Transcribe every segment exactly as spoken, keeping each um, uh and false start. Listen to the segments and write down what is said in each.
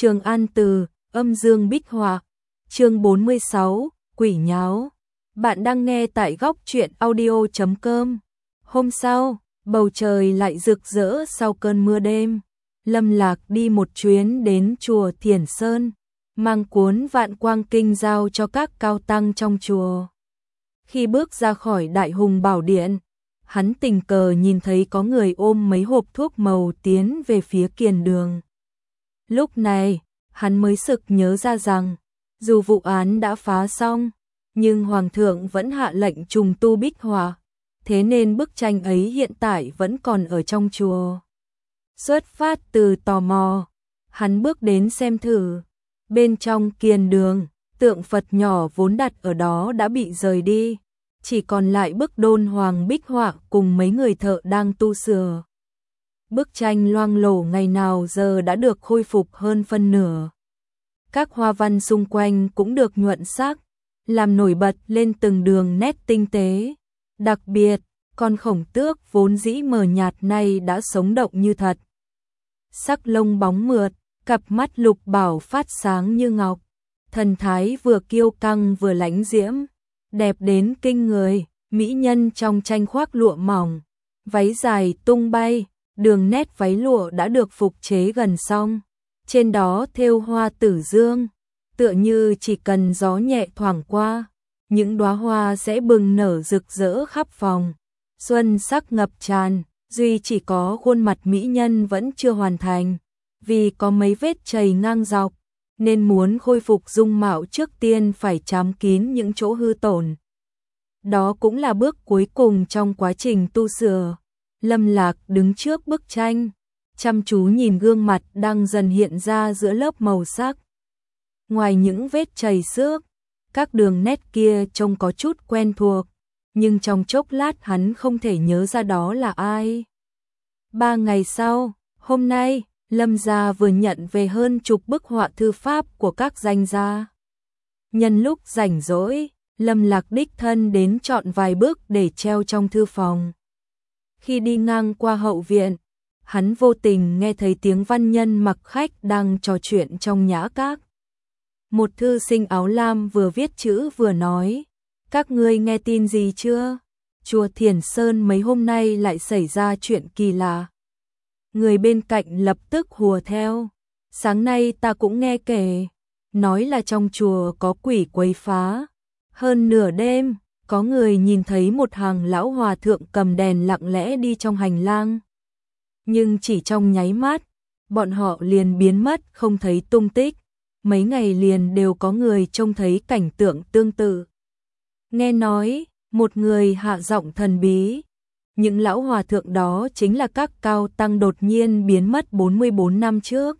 Trường An Từ, âm dương bích họa, chương bốn mươi sáu, quỷ nháo. Bạn đang nghe tại góc truyện audio chấm com. Hôm sau, bầu trời lại rực rỡ sau cơn mưa đêm. Lâm Lạc đi một chuyến đến chùa Thiền Sơn, mang cuốn Vạn Quang Kinh giao cho các cao tăng trong chùa. Khi bước ra khỏi Đại Hùng Bảo Điện, hắn tình cờ nhìn thấy có người ôm mấy hộp thuốc màu tiến về phía kiền đường. Lúc này, hắn mới sực nhớ ra rằng, dù vụ án đã phá xong, nhưng Hoàng thượng vẫn hạ lệnh trùng tu bích họa, thế nên bức tranh ấy hiện tại vẫn còn ở trong chùa. Xuất phát từ tò mò, hắn bước đến xem thử. Bên trong kiền đường, tượng Phật nhỏ vốn đặt ở đó đã bị rời đi, chỉ còn lại bức đôn hoàng bích họa cùng mấy người thợ đang tu sửa. Bức tranh loang lổ ngày nào giờ đã được khôi phục hơn phân nửa. Các hoa văn xung quanh cũng được nhuận sắc, làm nổi bật lên từng đường nét tinh tế. Đặc biệt, con khổng tước vốn dĩ mờ nhạt nay đã sống động như thật. Sắc lông bóng mượt, cặp mắt lục bảo phát sáng như ngọc, thần thái vừa kiêu căng vừa lãnh diễm, đẹp đến kinh người. Mỹ nhân trong tranh khoác lụa mỏng, váy dài tung bay, đường nét váy lụa đã được phục chế gần xong, trên đó thêu hoa tử dương, tựa như chỉ cần gió nhẹ thoảng qua, những đóa hoa sẽ bừng nở rực rỡ khắp phòng, xuân sắc ngập tràn. Duy chỉ có khuôn mặt mỹ nhân vẫn chưa hoàn thành, vì có mấy vết chày ngang dọc, nên muốn khôi phục dung mạo trước tiên phải chám kín những chỗ hư tổn. Đó cũng là bước cuối cùng trong quá trình tu sửa. Lâm Lạc đứng trước bức tranh, chăm chú nhìn gương mặt đang dần hiện ra giữa lớp màu sắc. Ngoài những vết chày xước, các đường nét kia trông có chút quen thuộc, nhưng trong chốc lát hắn không thể nhớ ra đó là ai. Ba ngày sau, hôm nay, Lâm gia vừa nhận về hơn chục bức họa thư pháp của các danh gia. Nhân lúc rảnh rỗi, Lâm Lạc đích thân đến chọn vài bức để treo trong thư phòng. Khi đi ngang qua hậu viện, hắn vô tình nghe thấy tiếng văn nhân mặc khách đang trò chuyện trong nhã các. Một thư sinh áo lam vừa viết chữ vừa nói: "Các ngươi nghe tin gì chưa? Chùa Thiền Sơn mấy hôm nay lại xảy ra chuyện kỳ lạ." Người bên cạnh lập tức hùa theo: "Sáng nay ta cũng nghe kể, nói là trong chùa có quỷ quấy phá. Hơn nửa đêm, có người nhìn thấy một hàng lão hòa thượng cầm đèn lặng lẽ đi trong hành lang. Nhưng chỉ trong nháy mắt, bọn họ liền biến mất không thấy tung tích. Mấy ngày liền đều có người trông thấy cảnh tượng tương tự." Nghe nói, một người hạ giọng thần bí: "Những lão hòa thượng đó chính là các cao tăng đột nhiên biến mất bốn mươi bốn năm trước."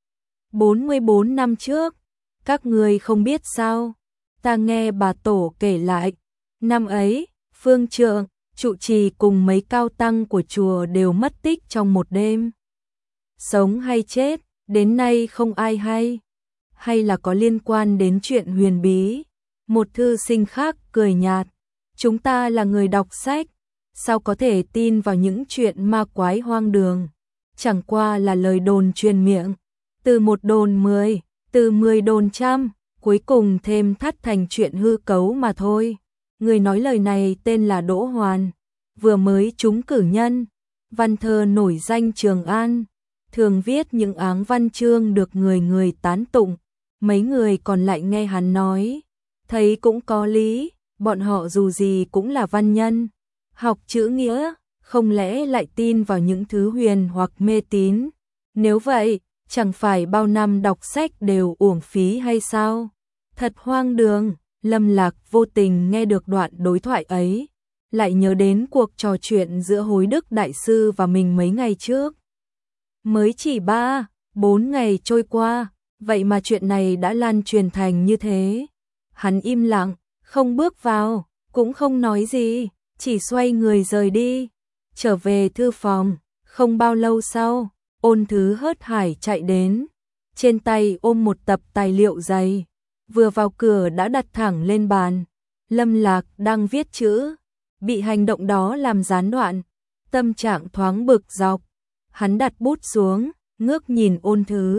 bốn mươi bốn năm trước? Các người không biết sao? Ta nghe bà tổ kể lại, năm ấy, phương trượng, trụ trì cùng mấy cao tăng của chùa đều mất tích trong một đêm. Sống hay chết, đến nay không ai hay. Hay là có liên quan đến chuyện huyền bí? Một thư sinh khác cười nhạt: "Chúng ta là người đọc sách, sao có thể tin vào những chuyện ma quái hoang đường? Chẳng qua là lời đồn truyền miệng, từ một đồn mười, từ mười đồn trăm, cuối cùng thêm thắt thành chuyện hư cấu mà thôi." Người nói lời này tên là Đỗ Hoàn, vừa mới trúng cử nhân, văn thơ nổi danh Trường An, thường viết những áng văn chương được người người tán tụng. Mấy người còn lại nghe hắn nói, thấy cũng có lý, bọn họ dù gì cũng là văn nhân, học chữ nghĩa, không lẽ lại tin vào những thứ huyền hoặc mê tín? Nếu vậy, chẳng phải bao năm đọc sách đều uổng phí hay sao? Thật hoang đường. Lâm Lạc vô tình nghe được đoạn đối thoại ấy, lại nhớ đến cuộc trò chuyện giữa Hối Đức Đại Sư và mình mấy ngày trước. Mới chỉ ba, bốn ngày trôi qua, vậy mà chuyện này đã lan truyền thành như thế. Hắn im lặng, không bước vào, cũng không nói gì, chỉ xoay người rời đi. Trở về thư phòng, không bao lâu sau, Ôn Thứ hớt hải chạy đến, trên tay ôm một tập tài liệu dày. Vừa vào cửa đã đặt thẳng lên bàn. Lâm Lạc đang viết chữ, bị hành động đó làm gián đoạn, tâm trạng thoáng bực dọc. Hắn đặt bút xuống, ngước nhìn Ôn Thứ,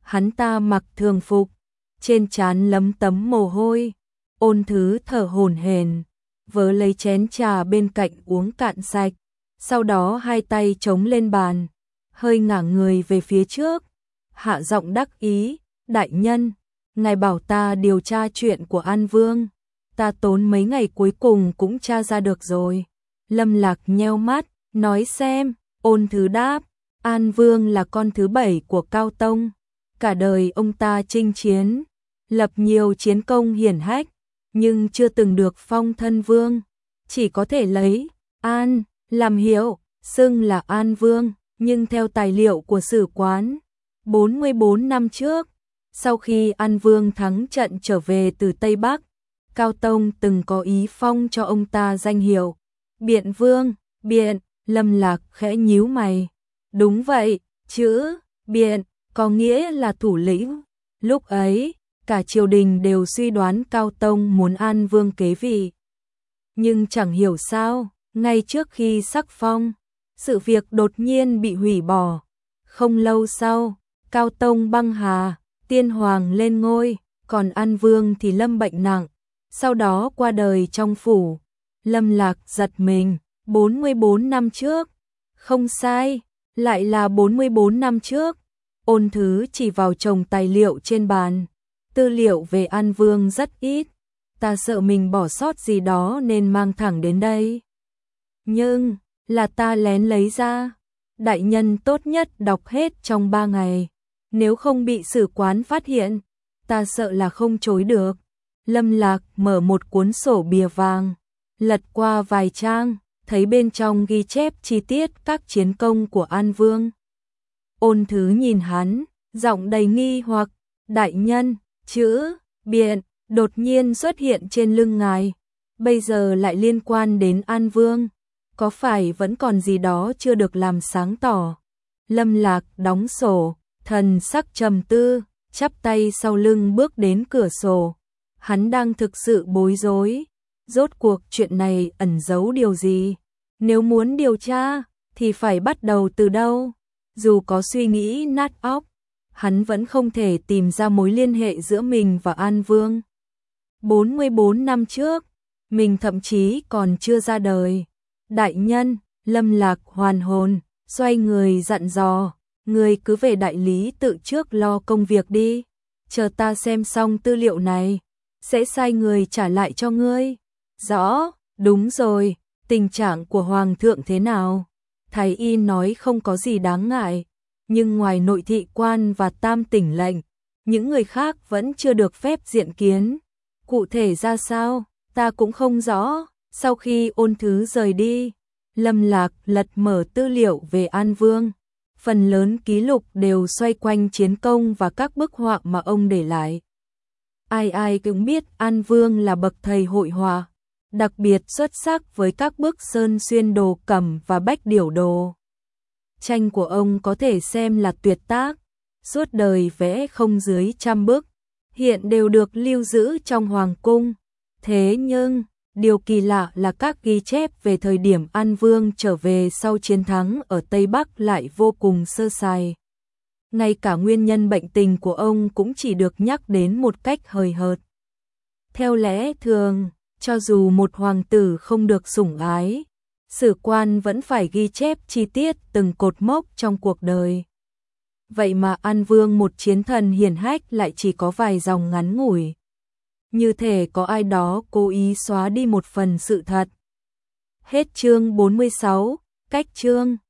hắn ta mặc thường phục, trên trán lấm tấm mồ hôi, Ôn Thứ thở hổn hển, vớ lấy chén trà bên cạnh uống cạn sạch, sau đó hai tay chống lên bàn, hơi ngả người về phía trước, hạ giọng đắc ý, đại nhân, ngài bảo ta điều tra chuyện của An Vương, ta tốn mấy ngày cuối cùng cũng tra ra được rồi. Lâm Lạc nheo mắt, nói xem, Ôn Thứ đáp, An Vương là con thứ bảy của Cao Tông, cả đời ông ta chinh chiến, lập nhiều chiến công hiển hách, nhưng chưa từng được phong thân vương, chỉ có thể lấy An làm hiệu, xưng là An Vương, nhưng theo tài liệu của sử quán, bốn mươi bốn năm trước, sau khi An Vương thắng trận trở về từ Tây Bắc, Cao Tông từng có ý phong cho ông ta danh hiệu Biện Vương. Biện, Lâm Lạc khẽ nhíu mày. Đúng vậy, chữ Biện có nghĩa là thủ lĩnh. Lúc ấy, cả triều đình đều suy đoán Cao Tông muốn An Vương kế vị. Nhưng chẳng hiểu sao, ngay trước khi sắc phong, sự việc đột nhiên bị hủy bỏ. Không lâu sau, Cao Tông băng hà, tiên hoàng lên ngôi, còn An Vương thì lâm bệnh nặng, sau đó qua đời trong phủ. Lâm Lạc giật mình, bốn mươi bốn năm trước, không sai, lại là bốn mươi bốn năm trước. Ôn Thứ chỉ vào chồng tài liệu trên bàn, tư liệu về An Vương rất ít, ta sợ mình bỏ sót gì đó nên mang thẳng đến đây. Nhưng, là ta lén lấy ra, đại nhân tốt nhất đọc hết trong ba ngày, nếu không bị sử quán phát hiện, ta sợ là không chối được. Lâm Lạc mở một cuốn sổ bìa vàng, lật qua vài trang, thấy bên trong ghi chép chi tiết các chiến công của An Vương. Ôn Thứ nhìn hắn, giọng đầy nghi hoặc, đại nhân, chữ Biện đột nhiên xuất hiện trên lưng ngài, bây giờ lại liên quan đến An Vương, có phải vẫn còn gì đó chưa được làm sáng tỏ? Lâm Lạc đóng sổ, thần sắc trầm tư, chắp tay sau lưng bước đến cửa sổ. Hắn đang thực sự bối rối, rốt cuộc chuyện này ẩn giấu điều gì? Nếu muốn điều tra, thì phải bắt đầu từ đâu? Dù có suy nghĩ nát óc, hắn vẫn không thể tìm ra mối liên hệ giữa mình và An Vương. bốn mươi bốn năm trước, mình thậm chí còn chưa ra đời. Đại nhân, Lâm Lạc hoàn hồn, xoay người dặn dò, ngươi cứ về đại lý tự trước lo công việc đi, chờ ta xem xong tư liệu này, sẽ sai người trả lại cho ngươi. Rõ, đúng rồi, tình trạng của Hoàng thượng thế nào? Thái y nói không có gì đáng ngại, nhưng ngoài nội thị quan và tam tỉnh lệnh, những người khác vẫn chưa được phép diện kiến. Cụ thể ra sao, ta cũng không rõ. Sau khi Ôn Thứ rời đi, Lâm Lạc lật mở tư liệu về An Vương. Phần lớn ký lục đều xoay quanh chiến công và các bức họa mà ông để lại. Ai ai cũng biết An Vương là bậc thầy hội họa, đặc biệt xuất sắc với các bức sơn xuyên đồ cẩm và bách điểu đồ. Tranh của ông có thể xem là tuyệt tác, suốt đời vẽ không dưới trăm bức, hiện đều được lưu giữ trong hoàng cung. Thế nhưng, điều kỳ lạ là các ghi chép về thời điểm An Vương trở về sau chiến thắng ở Tây Bắc lại vô cùng sơ sài. Ngay cả nguyên nhân bệnh tình của ông cũng chỉ được nhắc đến một cách hời hợt. Theo lẽ thường, cho dù một hoàng tử không được sủng ái, sử quan vẫn phải ghi chép chi tiết từng cột mốc trong cuộc đời. Vậy mà An Vương, một chiến thần hiển hách, lại chỉ có vài dòng ngắn ngủi. Như thể có ai đó cố ý xóa đi một phần sự thật. Hết chương bốn mươi sáu, cách chương.